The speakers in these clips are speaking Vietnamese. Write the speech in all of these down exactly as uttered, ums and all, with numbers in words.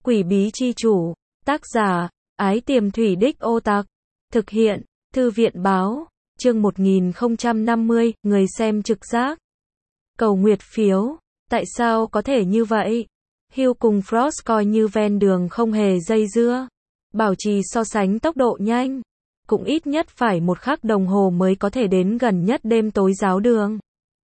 Quỷ bí chi chủ, tác giả, Ái Tiềm Thủy Đích Ô Tặc, thực hiện, Thư viện báo, chương một nghìn không trăm năm mươi, người xem trực giác. Cầu nguyệt phiếu, tại sao có thể như vậy? Hugh cùng Frost coi như ven đường không hề dây dưa. Bảo trì so sánh tốc độ nhanh, cũng ít nhất phải một khắc đồng hồ mới có thể đến gần nhất đêm tối giáo đường.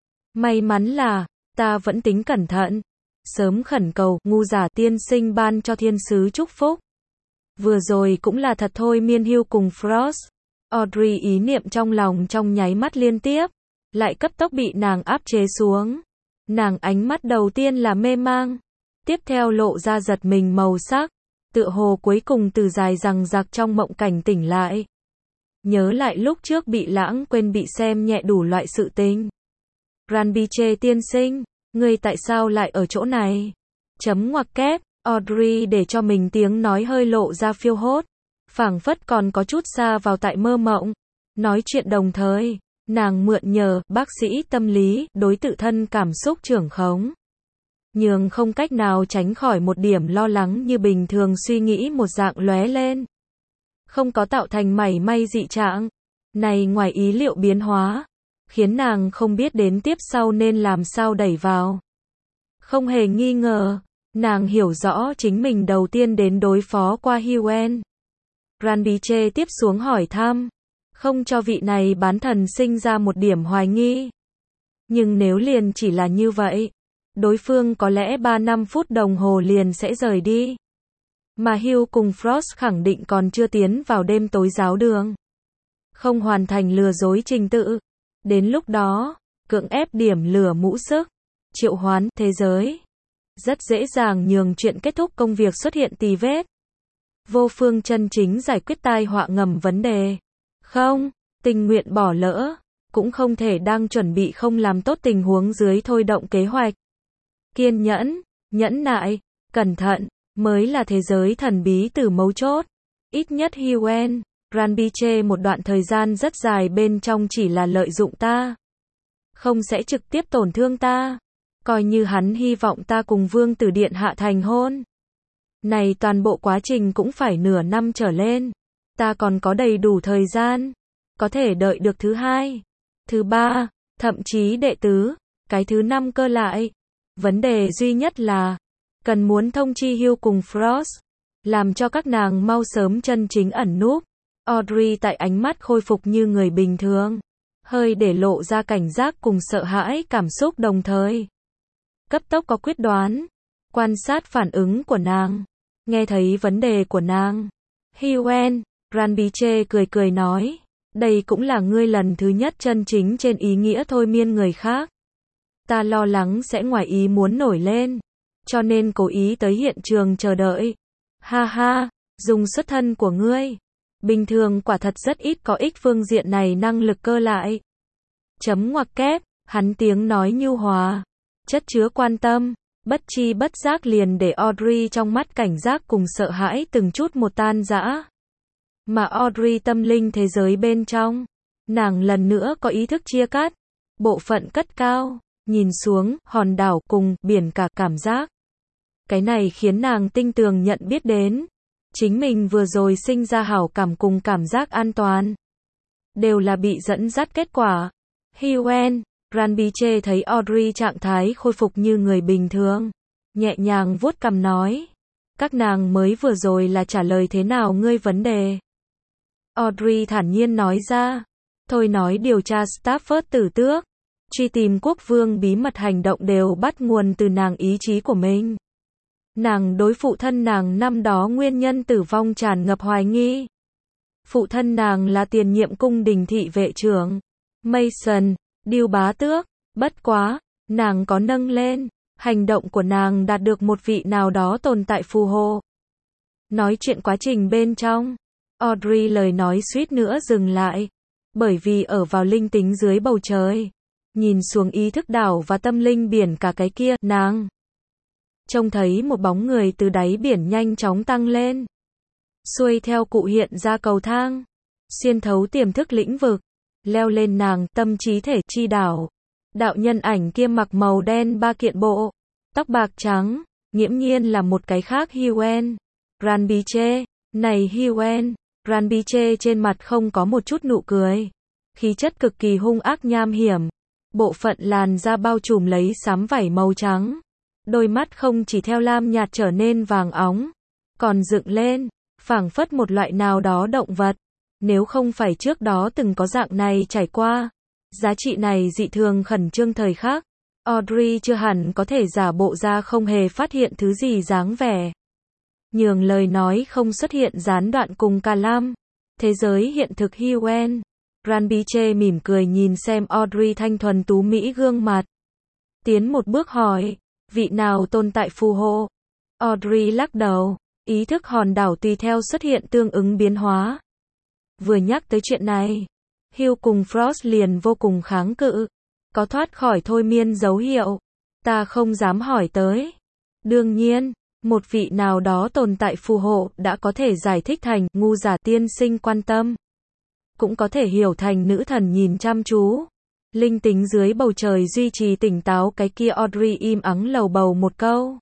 May mắn là, ta vẫn tính cẩn thận. Sớm khẩn cầu, ngu giả tiên sinh ban cho thiên sứ chúc phúc. Vừa rồi cũng là thật thôi miên Hugh cùng Frost. Audrey ý niệm trong lòng trong nháy mắt liên tiếp, lại cấp tốc bị nàng áp chế xuống. Nàng ánh mắt đầu tiên là mê mang, tiếp theo lộ ra giật mình màu sắc, tựa hồ cuối cùng từ dài dằng dặc trong mộng cảnh tỉnh lại. Nhớ lại lúc trước bị lãng quên bị xem nhẹ đủ loại sự tình. Ranbiche tiên sinh, ngươi tại sao lại ở chỗ này? Chấm ngoặc kép, Audrey để cho mình tiếng nói hơi lộ ra phiêu hốt, phảng phất còn có chút xa vào tại mơ mộng. Nói chuyện đồng thời, nàng mượn nhờ bác sĩ tâm lý đối tự thân cảm xúc trưởng khống, nhường không cách nào tránh khỏi một điểm lo lắng như bình thường suy nghĩ một dạng lóe lên. Không có tạo thành mảy may dị trạng. Này ngoài ý liệu biến hóa, khiến nàng không biết đến tiếp sau nên làm sao đẩy vào. Không hề nghi ngờ, nàng hiểu rõ chính mình đầu tiên đến đối phó qua Huen. Ranbiche tiếp xuống hỏi thăm, không cho vị này bán thần sinh ra một điểm hoài nghi. Nhưng nếu liền chỉ là như vậy, đối phương có lẽ ba năm phút đồng hồ liền sẽ rời đi. Mà Hugh cùng Frost khẳng định còn chưa tiến vào đêm tối giáo đường. Không hoàn thành lừa dối trình tự. Đến lúc đó, cưỡng ép điểm lửa mũ sức, triệu hoán thế giới. Rất dễ dàng nhường chuyện kết thúc công việc xuất hiện tì vết. Vô phương chân chính giải quyết tai họa ngầm vấn đề. Không, tình nguyện bỏ lỡ, cũng không thể đang chuẩn bị không làm tốt tình huống dưới thôi động kế hoạch. Kiên nhẫn, nhẫn nại, cẩn thận, mới là thế giới thần bí từ mấu chốt. Ít nhất Huen, Ranbiche một đoạn thời gian rất dài bên trong chỉ là lợi dụng ta. Không sẽ trực tiếp tổn thương ta. Coi như hắn hy vọng ta cùng vương tử điện hạ thành hôn. Này toàn bộ quá trình cũng phải nửa năm trở lên. Ta còn có đầy đủ thời gian. Có thể đợi được thứ hai, thứ ba, thậm chí đệ tứ, cái thứ năm cơ lại. Vấn đề duy nhất là, cần muốn thông chi Hugh cùng Frost, làm cho các nàng mau sớm chân chính ẩn núp. Audrey tại ánh mắt khôi phục như người bình thường, hơi để lộ ra cảnh giác cùng sợ hãi cảm xúc đồng thời. Cấp tốc có quyết đoán, quan sát phản ứng của nàng, nghe thấy vấn đề của nàng. Huen, Ranbiche cười cười nói, đây cũng là ngươi lần thứ nhất chân chính trên ý nghĩa thôi miên người khác. Ta lo lắng sẽ ngoài ý muốn nổi lên, cho nên cố ý tới hiện trường chờ đợi. Ha ha, dùng xuất thân của ngươi. Bình thường quả thật rất ít có ích phương diện này năng lực cơ lại. Chấm ngoặc kép, hắn tiếng nói nhu hòa, chất chứa quan tâm, bất chi bất giác liền để Audrey trong mắt cảnh giác cùng sợ hãi từng chút một tan rã. Mà Audrey tâm linh thế giới bên trong, nàng lần nữa có ý thức chia cắt, bộ phận cất cao, nhìn xuống, hòn đảo cùng biển cả cảm giác. Cái này khiến nàng tinh tường nhận biết đến, chính mình vừa rồi sinh ra hảo cảm cùng cảm giác an toàn, đều là bị dẫn dắt kết quả. Huen, Ranbiche thấy Audrey trạng thái khôi phục như người bình thường, nhẹ nhàng vuốt cằm nói, các nàng mới vừa rồi là trả lời thế nào ngươi vấn đề? Audrey thản nhiên nói ra, thôi nói điều tra Stafford tử tước, truy tìm quốc vương bí mật hành động đều bắt nguồn từ nàng ý chí của mình. Nàng đối phụ thân nàng năm đó nguyên nhân tử vong tràn ngập hoài nghi. Phụ thân nàng là tiền nhiệm cung đình thị vệ trưởng Mason, Điêu bá tước, bất quá, nàng có nâng lên, hành động của nàng đạt được một vị nào đó tồn tại phù hộ. Nói chuyện quá trình bên trong, Audrey lời nói suýt nữa dừng lại, bởi vì ở vào linh tính dưới bầu trời, nhìn xuống ý thức đảo và tâm linh biển cả cái kia, nàng trông thấy một bóng người từ đáy biển nhanh chóng tăng lên, xuôi theo cụ hiện ra cầu thang, xuyên thấu tiềm thức lĩnh vực, leo lên nàng tâm trí thể chi đảo. Đạo nhân ảnh kia mặc màu đen ba kiện bộ, tóc bạc trắng, nghiễm nhiên là một cái khác Hyen. Ranbiche, này Hyen. Ranbiche trên mặt không có một chút nụ cười. Khí chất cực kỳ hung ác nham hiểm. Bộ phận làn da bao trùm lấy xám vảy màu trắng. Đôi mắt không chỉ theo lam nhạt trở nên vàng óng, còn dựng lên, phảng phất một loại nào đó động vật. Nếu không phải trước đó từng có dạng này trải qua, giá trị này dị thường khẩn trương thời khắc, Audrey chưa hẳn có thể giả bộ ra không hề phát hiện thứ gì dáng vẻ. Nhường lời nói không xuất hiện gián đoạn cùng cả lam. Thế giới hiện thực Hyen. Ranbiche mỉm cười nhìn xem Audrey thanh thuần tú mỹ gương mặt. Tiến một bước hỏi, vị nào tồn tại phù hộ? Audrey lắc đầu, ý thức hòn đảo tùy theo xuất hiện tương ứng biến hóa. Vừa nhắc tới chuyện này, Hugh cùng Frost liền vô cùng kháng cự. Có thoát khỏi thôi miên dấu hiệu. Ta không dám hỏi tới. Đương nhiên, một vị nào đó tồn tại phù hộ đã có thể giải thích thành ngu giả tiên sinh quan tâm. Cũng có thể hiểu thành nữ thần nhìn chăm chú. Linh tính dưới bầu trời duy trì tỉnh táo cái kia Audrey im ắng lầu bầu một câu.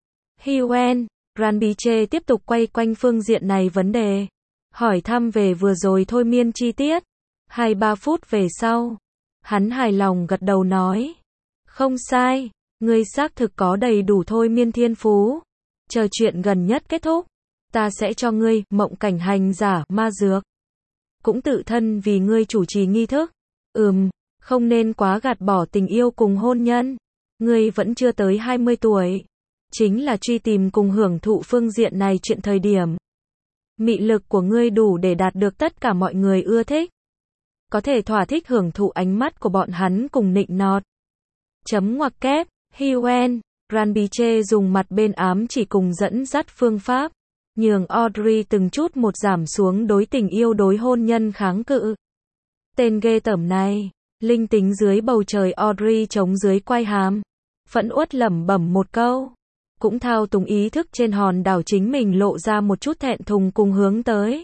Hyen, Ranbiche tiếp tục quay quanh phương diện này vấn đề. Hỏi thăm về vừa rồi thôi miên chi tiết. Hai ba phút về sau, hắn hài lòng gật đầu nói. Không sai, ngươi xác thực có đầy đủ thôi miên thiên phú. Chờ chuyện gần nhất kết thúc, ta sẽ cho ngươi mộng cảnh hành giả ma dược. Cũng tự thân vì ngươi chủ trì nghi thức. Ừm, không nên quá gạt bỏ tình yêu cùng hôn nhân. Ngươi vẫn chưa tới hai mươi tuổi. Chính là truy tìm cùng hưởng thụ phương diện này chuyện thời điểm. Mị lực của ngươi đủ để đạt được tất cả mọi người ưa thích. Có thể thỏa thích hưởng thụ ánh mắt của bọn hắn cùng nịnh nọt. Chấm ngoặc kép, Hyen, Ranbiche dùng mặt bên ám chỉ cùng dẫn dắt phương pháp. Nhường Audrey từng chút một giảm xuống đối tình yêu đối hôn nhân kháng cự. Tên ghê tởm này, linh tính dưới bầu trời Audrey chống dưới quai hàm. Phẫn uất lẩm bẩm một câu. Cũng thao túng ý thức trên hòn đảo chính mình lộ ra một chút thẹn thùng cùng hướng tới.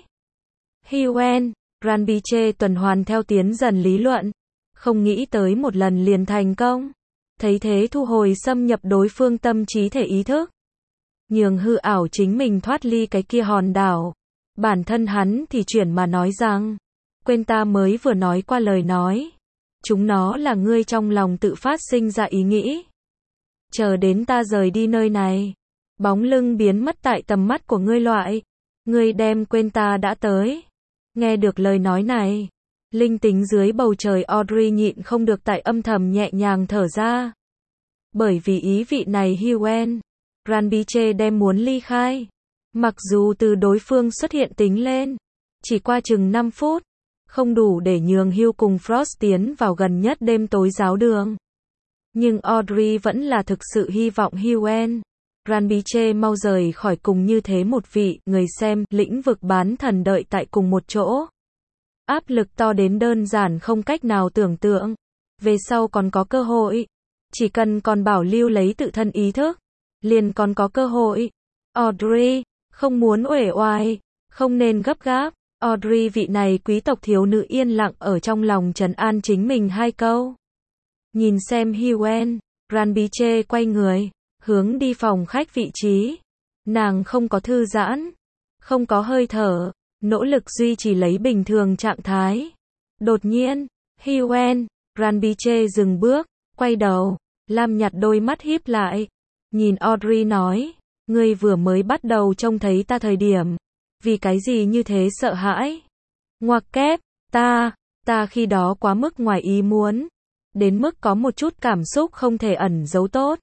Hyen, Ranbiche tuần hoàn theo tiến dần lý luận. Không nghĩ tới một lần liền thành công. Thấy thế thu hồi xâm nhập đối phương tâm trí thể ý thức. Nhường hư ảo chính mình thoát ly cái kia hòn đảo. Bản thân hắn thì chuyển mà nói rằng. Quên ta mới vừa nói qua lời nói. Chúng nó là ngươi trong lòng tự phát sinh ra ý nghĩ. Chờ đến ta rời đi nơi này. Bóng lưng biến mất tại tầm mắt của ngươi loại. Ngươi đem quên ta đã tới. Nghe được lời nói này. Linh tính dưới bầu trời Audrey nhịn không được tại âm thầm nhẹ nhàng thở ra. Bởi vì ý vị này Hyen, Ranbiche đem muốn ly khai. Mặc dù từ đối phương xuất hiện tính lên. Chỉ qua chừng năm phút. Không đủ để nhường Hugh cùng Frost tiến vào gần nhất đêm tối giáo đường. Nhưng Audrey vẫn là thực sự hy vọng Hyen, Ranbiche mau rời khỏi cùng như thế một vị người xem lĩnh vực bán thần đợi tại cùng một chỗ. Áp lực to đến đơn giản không cách nào tưởng tượng. Về sau còn có cơ hội. Chỉ cần còn bảo lưu lấy tự thân ý thức. Liền còn có cơ hội. Audrey, không muốn uể oải. Không nên gấp gáp. Audrey vị này quý tộc thiếu nữ yên lặng ở trong lòng trấn an chính mình hai câu. Nhìn xem Hyen, Ranbiche quay người. Hướng đi phòng khách vị trí. Nàng không có thư giãn. Không có hơi thở. Nỗ lực duy trì lấy bình thường trạng thái. Đột nhiên, Hyen, Ranbiche dừng bước, quay đầu, lam nhạt đôi mắt híp lại. Nhìn Audrey nói, ngươi vừa mới bắt đầu trông thấy ta thời điểm. Vì cái gì như thế sợ hãi? Ngoặc kép, ta, ta khi đó quá mức ngoài ý muốn. Đến mức có một chút cảm xúc không thể ẩn giấu tốt.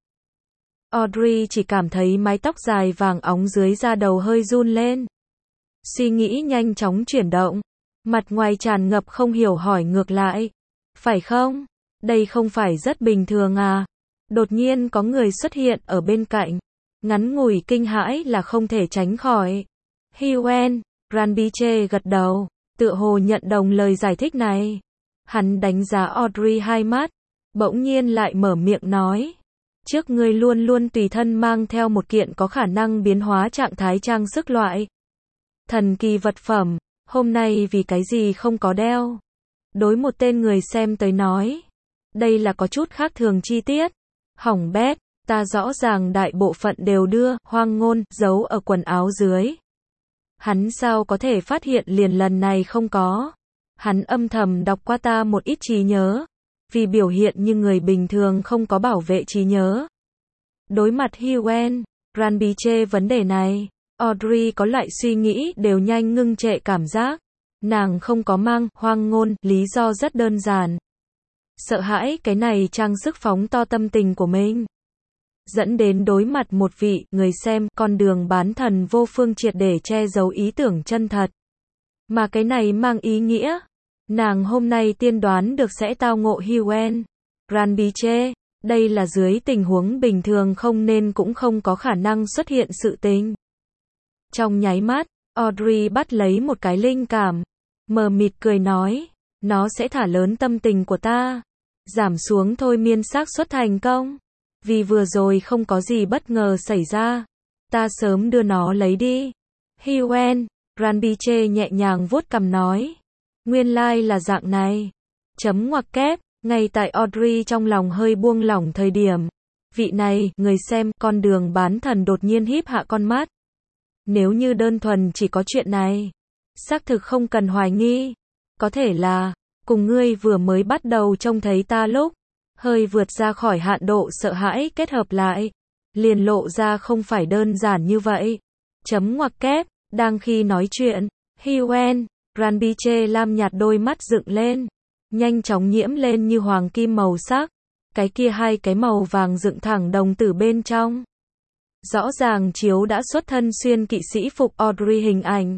Audrey chỉ cảm thấy mái tóc dài vàng óng dưới da đầu hơi run lên. Suy nghĩ nhanh chóng chuyển động. Mặt ngoài tràn ngập không hiểu hỏi ngược lại. Phải không? Đây không phải rất bình thường à? Đột nhiên có người xuất hiện ở bên cạnh. Ngắn ngủi kinh hãi là không thể tránh khỏi. Hyen, Ranbiche gật đầu. Tựa hồ nhận đồng lời giải thích này. Hắn đánh giá Audrey hai mắt. Bỗng nhiên lại mở miệng nói. Trước ngươi luôn luôn tùy thân mang theo một kiện có khả năng biến hóa trạng thái trang sức loại. Thần kỳ vật phẩm, hôm nay vì cái gì không có đeo. Đối một tên người xem tới nói. Đây là có chút khác thường chi tiết. Hỏng bét, Ta rõ ràng đại bộ phận đều đưa, hoang ngôn, giấu ở quần áo dưới. Hắn sao có thể phát hiện liền lần này không có. Hắn âm thầm đọc qua ta một ít trí nhớ. Vì biểu hiện như người bình thường không có bảo vệ trí nhớ. Đối mặt Hyen, Ranby chê vấn đề này. Audrey có loại suy nghĩ đều nhanh ngưng trệ cảm giác. Nàng không có mang, hoang ngôn, lý do rất đơn giản. Sợ hãi cái này trang sức phóng to tâm tình của mình. Dẫn đến đối mặt một vị, người xem, con đường bán thần vô phương triệt để che giấu ý tưởng chân thật. Mà cái này mang ý nghĩa. Nàng hôm nay tiên đoán được sẽ tao ngộ Hyen. Ranby chê, đây là dưới tình huống bình thường không nên cũng không có khả năng xuất hiện sự tình. Trong nháy mắt, Audrey bắt lấy một cái linh cảm. Mờ mịt cười nói, nó sẽ thả lớn tâm tình của ta. Giảm xuống thôi miên xác suất thành công. Vì vừa rồi không có gì bất ngờ xảy ra. Ta sớm đưa nó lấy đi. Hyen, Ranby chê nhẹ nhàng vuốt cằm nói. Nguyên lai like là dạng này. Chấm ngoặc kép, ngay tại Audrey trong lòng hơi buông lỏng thời điểm. Vị này, người xem, con đường bán thần đột nhiên híp hạ con mắt. Nếu như đơn thuần chỉ có chuyện này. Xác thực không cần hoài nghi. Có thể là, cùng ngươi vừa mới bắt đầu trông thấy ta lúc. Hơi vượt ra khỏi hạn độ sợ hãi kết hợp lại. Liền lộ ra không phải đơn giản như vậy. Chấm ngoặc kép, đang khi nói chuyện. Hyen, Ranby chê lam nhạt đôi mắt dựng lên. Nhanh chóng nhiễm lên như hoàng kim màu sắc. Cái kia hai cái màu vàng dựng thẳng đồng tử bên trong. Rõ ràng chiếu đã xuất thân xuyên kỵ sĩ phục Audrey hình ảnh.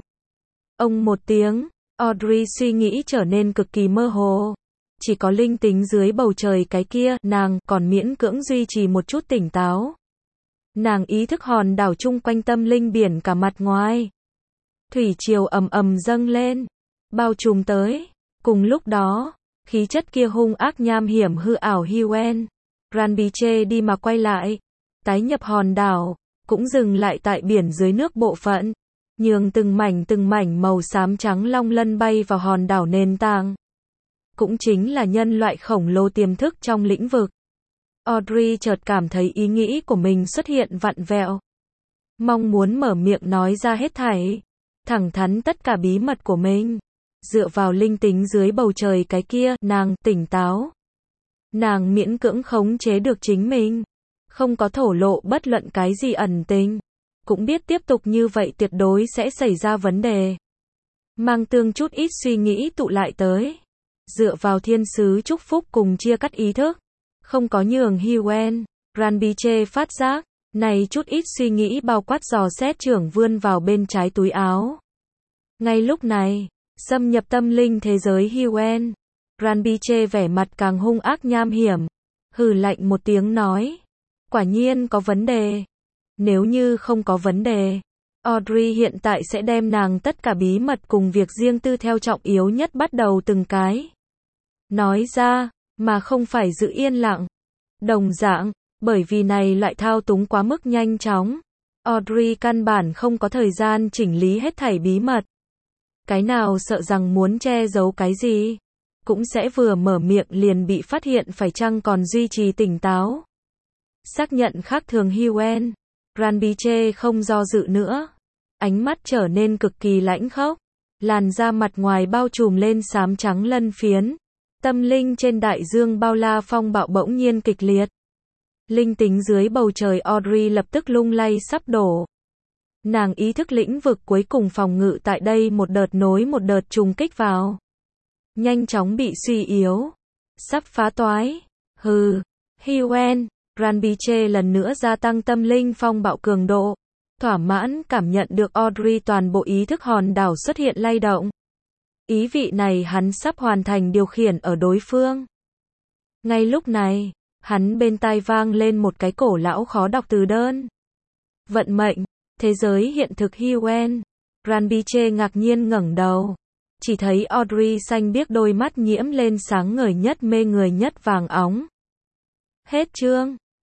Ông một tiếng, Audrey suy nghĩ trở nên cực kỳ mơ hồ. Chỉ có linh tính dưới bầu trời cái kia, nàng còn miễn cưỡng duy trì một chút tỉnh táo. Nàng ý thức hòn đảo chung quanh tâm linh biển cả mặt ngoài. Thủy triều ầm ầm dâng lên, bao trùm tới. Cùng lúc đó, khí chất kia hung ác nham hiểm hư ảo Hyen. Ranby chê đi mà quay lại. Tái nhập hòn đảo, cũng dừng lại tại biển dưới nước bộ phận. Nhường từng mảnh từng mảnh màu xám trắng long lân bay vào hòn đảo nền tảng. Cũng chính là nhân loại khổng lồ tiềm thức trong lĩnh vực. Audrey chợt cảm thấy ý nghĩ của mình xuất hiện vặn vẹo. Mong muốn mở miệng nói ra hết thảy. Thẳng thắn tất cả bí mật của mình. Dựa vào linh tính dưới bầu trời cái kia, nàng tỉnh táo. Nàng miễn cưỡng khống chế được chính mình. Không có thổ lộ bất luận cái gì ẩn tình. Cũng biết tiếp tục như vậy tuyệt đối sẽ xảy ra vấn đề. Mang tương chút ít suy nghĩ tụ lại tới. Dựa vào thiên sứ chúc phúc cùng chia cắt ý thức. Không có nhường Hyen, Ranby chê phát giác. Này chút ít suy nghĩ bao quát dò xét trưởng vươn vào bên trái túi áo. Ngay lúc này, xâm nhập tâm linh thế giới Hyen. Ranby chê vẻ mặt càng hung ác nham hiểm. Hừ lạnh một tiếng nói. Quả nhiên có vấn đề. Nếu như không có vấn đề, Audrey hiện tại sẽ đem nàng tất cả bí mật cùng việc riêng tư theo trọng yếu nhất bắt đầu từng cái. Nói ra, mà không phải giữ yên lặng. Đồng dạng, bởi vì này lại thao túng quá mức nhanh chóng. Audrey căn bản không có thời gian chỉnh lý hết thảy bí mật. Cái nào sợ rằng muốn che giấu cái gì, cũng sẽ vừa mở miệng liền bị phát hiện phải chăng còn duy trì tỉnh táo. Xác nhận khác thường Hyen, Ranby chê không do dự nữa. Ánh mắt trở nên cực kỳ lãnh khốc. Làn da mặt ngoài bao trùm lên xám trắng lân phiến. Tâm linh trên đại dương bao la phong bạo bỗng nhiên kịch liệt. Linh tính dưới bầu trời Audrey lập tức lung lay sắp đổ. Nàng ý thức lĩnh vực cuối cùng phòng ngự tại đây một đợt nối một đợt trùng kích vào. Nhanh chóng bị suy yếu. Sắp phá toái. Hừ. Hyen, Ranby chê lần nữa gia tăng tâm linh phong bạo cường độ. Thỏa mãn cảm nhận được Audrey toàn bộ ý thức hòn đảo xuất hiện lay động. Ý vị này hắn sắp hoàn thành điều khiển ở đối phương. Ngay lúc này, hắn bên tai vang lên một cái cổ lão khó đọc từ đơn. Vận mệnh, thế giới hiện thực Hyen. Ranby chê ngạc nhiên ngẩng đầu. Chỉ thấy Audrey xanh biếc đôi mắt nhiễm lên sáng ngời nhất mê người nhất vàng óng. Hết chương.